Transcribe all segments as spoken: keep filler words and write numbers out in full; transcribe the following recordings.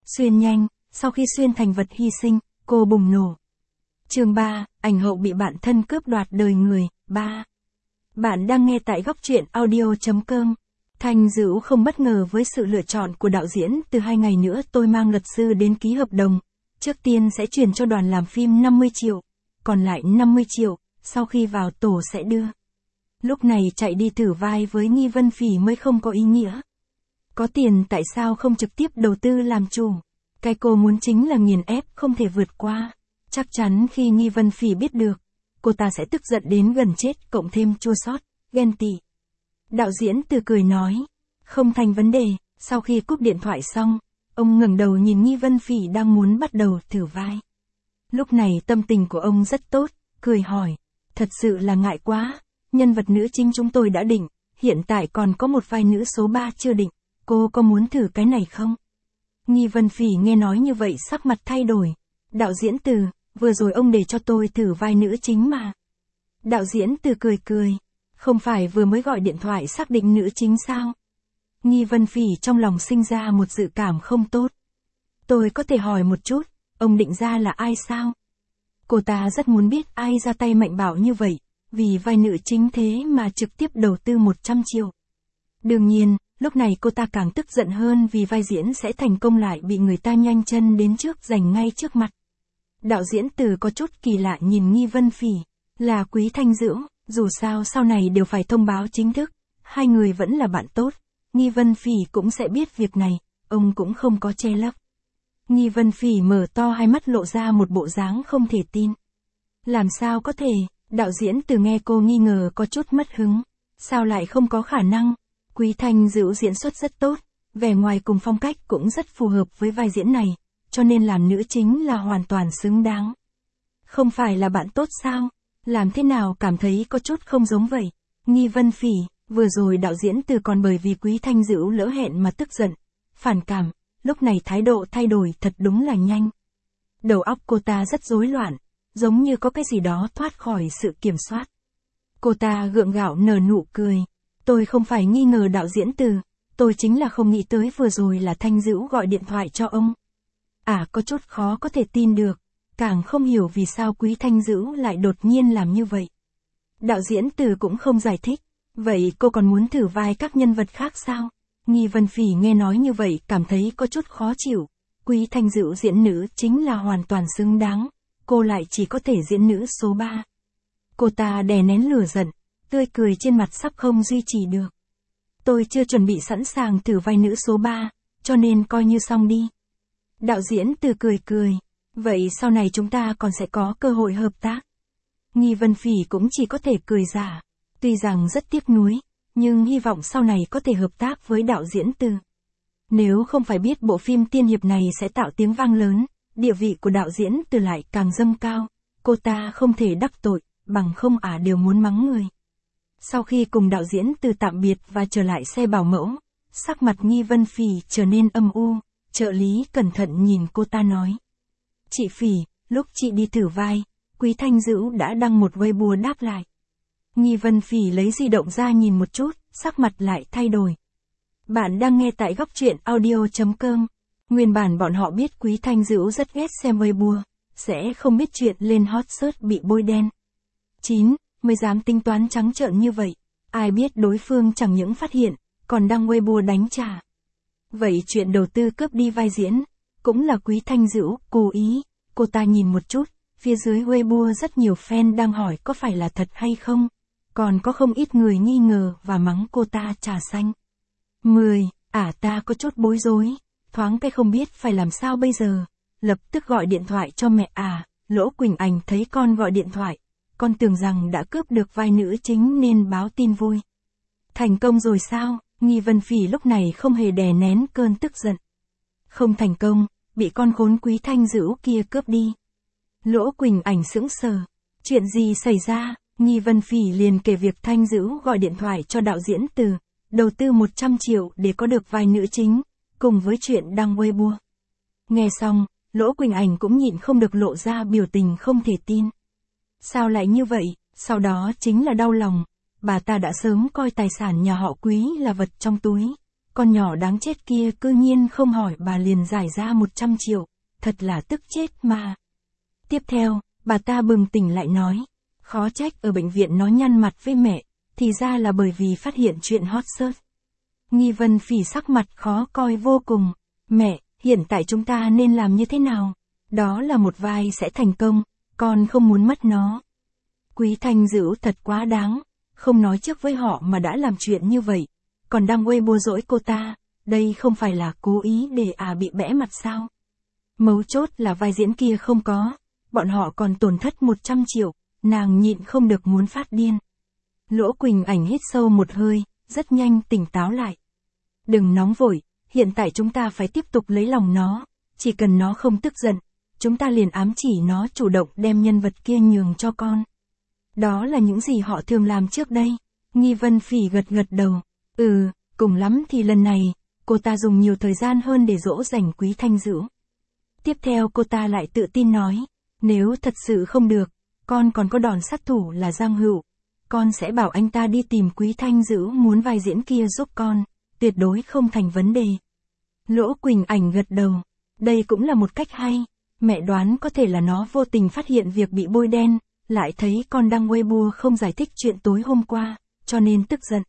Xuyên nhanh, sau khi xuyên thành vật hy sinh, cô bùng nổ. Chương ba, ảnh hậu bị bạn thân cướp đoạt đời người, ba. Bạn đang nghe tại góc truyện audio chấm com. Thanh Dữu không bất ngờ với sự lựa chọn của đạo diễn. Từ hai ngày nữa tôi mang luật sư đến ký hợp đồng. Trước tiên sẽ chuyển cho đoàn làm phim năm mươi triệu, còn lại năm mươi triệu, sau khi vào tổ sẽ đưa. Lúc này chạy đi thử vai với Nghi Vân Phỉ mới không có ý nghĩa. Có tiền tại sao không trực tiếp đầu tư làm chủ? Cái cô muốn chính là nghiền ép không thể vượt qua. Chắc chắn khi Nghi Vân Phỉ biết được, cô ta sẽ tức giận đến gần chết, cộng thêm chua xót, ghen tị. Đạo diễn Từ cười nói, không thành vấn đề. Sau khi cúp điện thoại xong, ông ngẩng đầu nhìn Nghi Vân Phỉ đang muốn bắt đầu thử vai. Lúc này tâm tình của ông rất tốt, cười hỏi, thật sự là ngại quá, nhân vật nữ chính chúng tôi đã định, hiện tại còn có một vai nữ số ba chưa định, cô có muốn thử cái này không? Nghi Vân Phỉ nghe nói như vậy sắc mặt thay đổi. Đạo diễn Từ, vừa rồi ông để cho tôi thử vai nữ chính mà. Đạo diễn Từ cười cười, không phải vừa mới gọi điện thoại xác định nữ chính sao? Nghi Vân Phỉ trong lòng sinh ra một dự cảm không tốt. Tôi có thể hỏi một chút, ông định ra là ai sao? Cô ta rất muốn biết ai ra tay mạnh bạo như vậy, vì vai nữ chính thế mà trực tiếp đầu tư một trăm triệu. Đương nhiên, lúc này cô ta càng tức giận hơn vì vai diễn sẽ thành công lại bị người ta nhanh chân đến trước giành ngay trước mặt. Đạo diễn Từ có chút kỳ lạ nhìn Nghi Vân Phỉ, là Quý Thanh Dữu, dù sao sau này đều phải thông báo chính thức, hai người vẫn là bạn tốt, Nghi Vân Phỉ cũng sẽ biết việc này, ông cũng không có che lấp. Nghi Vân Phỉ mở to hai mắt lộ ra một bộ dáng không thể tin. Làm sao có thể? Đạo diễn Từ nghe cô nghi ngờ có chút mất hứng. Sao lại không có khả năng? Quý Thanh Dữu diễn xuất rất tốt, vẻ ngoài cùng phong cách cũng rất phù hợp với vai diễn này, cho nên làm nữ chính là hoàn toàn xứng đáng. Không phải là bạn tốt sao? Làm thế nào cảm thấy có chút không giống vậy? Nghi Vân Phỉ, vừa rồi đạo diễn Từ còn bởi vì Quý Thanh Dữu lỡ hẹn mà tức giận, phản cảm, lúc này thái độ thay đổi thật đúng là nhanh. Đầu óc cô ta rất rối loạn, giống như có cái gì đó thoát khỏi sự kiểm soát. Cô ta gượng gạo nở nụ cười. Tôi không phải nghi ngờ đạo diễn Từ, tôi chính là không nghĩ tới vừa rồi là Thanh Dữu gọi điện thoại cho ông. À, có chút khó có thể tin được, càng không hiểu vì sao Quý Thanh Dữu lại đột nhiên làm như vậy. Đạo diễn Từ cũng không giải thích, vậy cô còn muốn thử vai các nhân vật khác sao? Nghi Vân Phỉ nghe nói như vậy cảm thấy có chút khó chịu, Quý Thanh Dữu diễn nữ chính là hoàn toàn xứng đáng, cô lại chỉ có thể diễn nữ số ba. Cô ta đè nén lửa giận, tươi cười trên mặt sắp không duy trì được. Tôi chưa chuẩn bị sẵn sàng thử vai nữ số ba, cho nên coi như xong đi. Đạo diễn Từ cười cười, vậy sau này chúng ta còn sẽ có cơ hội hợp tác. Nghi Vân Phỉ cũng chỉ có thể cười giả, tuy rằng rất tiếc nuối, nhưng hy vọng sau này có thể hợp tác với đạo diễn Từ. Nếu không phải biết bộ phim tiên hiệp này sẽ tạo tiếng vang lớn, địa vị của đạo diễn Từ lại càng dâng cao, cô ta không thể đắc tội, bằng không ả đều muốn mắng người. Sau khi cùng đạo diễn Từ tạm biệt và trở lại xe bảo mẫu, sắc mặt Nghi Vân Phỉ trở nên âm u, trợ lý cẩn thận nhìn cô ta nói. Chị Phỉ, lúc chị đi thử vai, Quý Thanh Dữu đã đăng một Weibo đáp lại. Nghi Vân Phỉ lấy di động ra nhìn một chút, sắc mặt lại thay đổi. Bạn đang nghe tại góc truyện audio chấm com. Nguyên bản bọn họ biết Quý Thanh Dữu rất ghét xem Weibo, sẽ không biết chuyện lên hot search bị bôi đen. chín. Mới dám tính toán trắng trợn như vậy, ai biết đối phương chẳng những phát hiện, còn đăng Weibo đánh trả. Vậy chuyện đầu tư cướp đi vai diễn, cũng là Quý Thanh Dữu cố ý. Cô ta nhìn một chút, phía dưới Weibo rất nhiều fan đang hỏi có phải là thật hay không, còn có không ít người nghi ngờ và mắng cô ta trà xanh. mười. À ta có chút bối rối, thoáng cái không biết phải làm sao bây giờ, lập tức gọi điện thoại cho mẹ à, Lỗ Quỳnh Anh thấy con gọi điện thoại, con tưởng rằng đã cướp được vai nữ chính nên báo tin vui. Thành công rồi sao? Nghi Vân Phỉ lúc này không hề đè nén cơn tức giận. Không thành công, bị con khốn Quý Thanh Dữu kia cướp đi. Lỗ Quỳnh Ảnh sững sờ. Chuyện gì xảy ra? Nghi Vân Phỉ liền kể việc Thanh Dữu gọi điện thoại cho đạo diễn Từ, đầu tư một trăm triệu để có được vai nữ chính, cùng với chuyện đăng Weibo. Nghe xong, Lỗ Quỳnh Ảnh cũng nhịn không được lộ ra biểu tình không thể tin. Sao lại như vậy? Sau đó chính là đau lòng, bà ta đã sớm coi tài sản nhà họ Quý là vật trong túi, con nhỏ đáng chết kia cư nhiên không hỏi bà liền giải ra một trăm triệu, thật là tức chết mà. Tiếp theo, bà ta bừng tỉnh lại nói, khó trách ở bệnh viện nó nhăn mặt với mẹ, thì ra là bởi vì phát hiện chuyện hot search. Nghi Vân Phỉ sắc mặt khó coi vô cùng, mẹ, hiện tại chúng ta nên làm như thế nào? Đó là một vai sẽ thành công, con không muốn mất nó. Quý Thanh Dữ thật quá đáng, không nói trước với họ mà đã làm chuyện như vậy, còn đang Weibo dỗi cô ta, đây không phải là cố ý để à bị bẽ mặt sao? Mấu chốt là vai diễn kia không có, bọn họ còn tổn thất một trăm triệu, nàng nhịn không được muốn phát điên. Lỗ Quỳnh Ảnh hít sâu một hơi, rất nhanh tỉnh táo lại. Đừng nóng vội, hiện tại chúng ta phải tiếp tục lấy lòng nó, chỉ cần nó không tức giận, chúng ta liền ám chỉ nó chủ động đem nhân vật kia nhường cho con. Đó là những gì họ thường làm trước đây. Nghi Vân Phỉ gật gật đầu. Ừ, cùng lắm thì lần này, cô ta dùng nhiều thời gian hơn để dỗ dành Quý Thanh Dữ. Tiếp theo cô ta lại tự tin nói, nếu thật sự không được, con còn có đòn sát thủ là Giang Hữu. Con sẽ bảo anh ta đi tìm Quý Thanh Dữ muốn vai diễn kia giúp con, tuyệt đối không thành vấn đề. Lỗ Quỳnh Ảnh gật đầu. Đây cũng là một cách hay. Mẹ đoán có thể là nó vô tình phát hiện việc bị bôi đen, lại thấy con đăng Weibo không giải thích chuyện tối hôm qua, cho nên tức giận.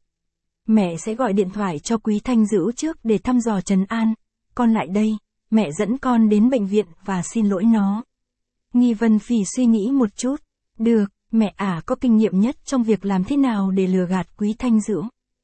Mẹ sẽ gọi điện thoại cho Quý Thanh Dữ trước để thăm dò trấn an. Con lại đây, mẹ dẫn con đến bệnh viện và xin lỗi nó. Nghi Vân Phỉ suy nghĩ một chút. Được, mẹ ả có kinh nghiệm nhất trong việc làm thế nào để lừa gạt Quý Thanh Dữ.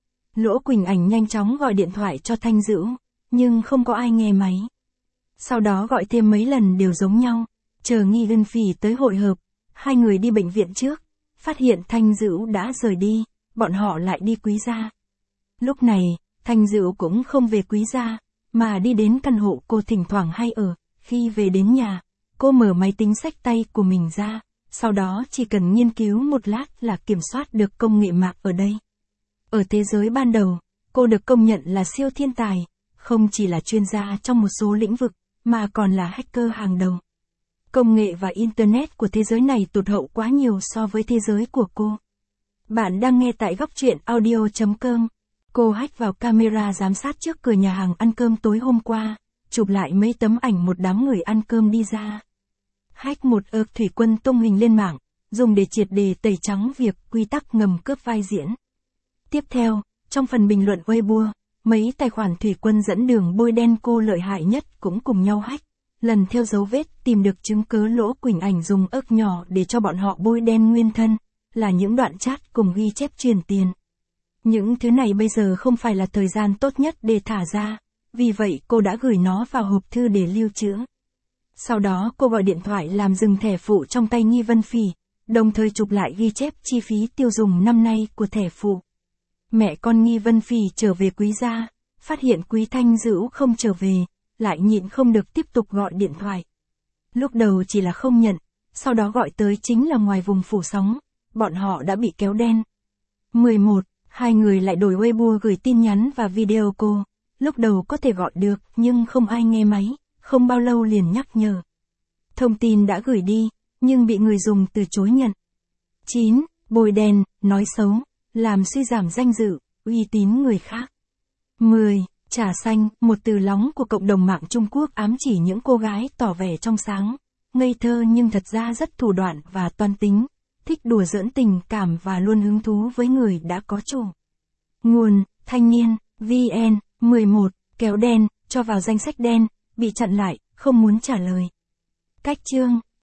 Lỗ Quỳnh Ảnh nhanh chóng gọi điện thoại cho Thanh Dữ, nhưng không có ai nghe máy. Sau đó gọi thêm mấy lần đều giống nhau, chờ Nghi Vân Phỉ tới hội hợp, hai người đi bệnh viện trước, phát hiện Thanh Dữ đã rời đi, bọn họ lại đi Quý gia. Lúc này, Thanh Dữ cũng không về Quý gia, mà đi đến căn hộ cô thỉnh thoảng hay ở, khi về đến nhà, cô mở máy tính xách tay của mình ra, sau đó chỉ cần nghiên cứu một lát là kiểm soát được công nghệ mạng ở đây. Ở thế giới ban đầu, cô được công nhận là siêu thiên tài, không chỉ là chuyên gia trong một số lĩnh vực, mà còn là hacker hàng đầu. Công nghệ và Internet của thế giới này tụt hậu quá nhiều so với thế giới của cô. Bạn đang nghe tại góc truyện audio chấm com. Cô hack vào camera giám sát trước cửa nhà hàng ăn cơm tối hôm qua, chụp lại mấy tấm ảnh một đám người ăn cơm đi ra. Hack một ợc thủy quân tung hình lên mạng, dùng để triệt đề tẩy trắng việc quy tắc ngầm cướp vai diễn. Tiếp theo, trong phần bình luận Weibo, mấy tài khoản thủy quân dẫn đường bôi đen cô lợi hại nhất cũng cùng nhau hack, lần theo dấu vết tìm được chứng cứ Lỗ Quỳnh Ảnh dùng ớc nhỏ để cho bọn họ bôi đen nguyên thân, là những đoạn chat cùng ghi chép truyền tiền. Những thứ này bây giờ không phải là thời gian tốt nhất để thả ra, vì vậy cô đã gửi nó vào hộp thư để lưu trữ. Sau đó cô gọi điện thoại làm dừng thẻ phụ trong tay Nghi Vân Phỉ, đồng thời chụp lại ghi chép chi phí tiêu dùng năm nay của thẻ phụ. Mẹ con Nghi Vân Phỉ trở về Quý gia, phát hiện Quý Thanh Dữ không trở về, lại nhịn không được tiếp tục gọi điện thoại. Lúc đầu chỉ là không nhận, sau đó gọi tới chính là ngoài vùng phủ sóng, bọn họ đã bị kéo đen. mười một. Hai người lại đổi Weibo gửi tin nhắn và video cô, lúc đầu có thể gọi được nhưng không ai nghe máy, không bao lâu liền nhắc nhở. Thông tin đã gửi đi, nhưng bị người dùng từ chối nhận. chín. Bôi đen, nói xấu, làm suy giảm danh dự, uy tín người khác. mười. Trà xanh, một từ lóng của cộng đồng mạng Trung Quốc ám chỉ những cô gái tỏ vẻ trong sáng, ngây thơ nhưng thật ra rất thủ đoạn và toan tính, thích đùa giỡn tình cảm và luôn hứng thú với người đã có chủ. Nguồn, Thanh Niên, vê en. mười một. Kéo đen, cho vào danh sách đen, bị chặn lại, không muốn trả lời. Cách chương.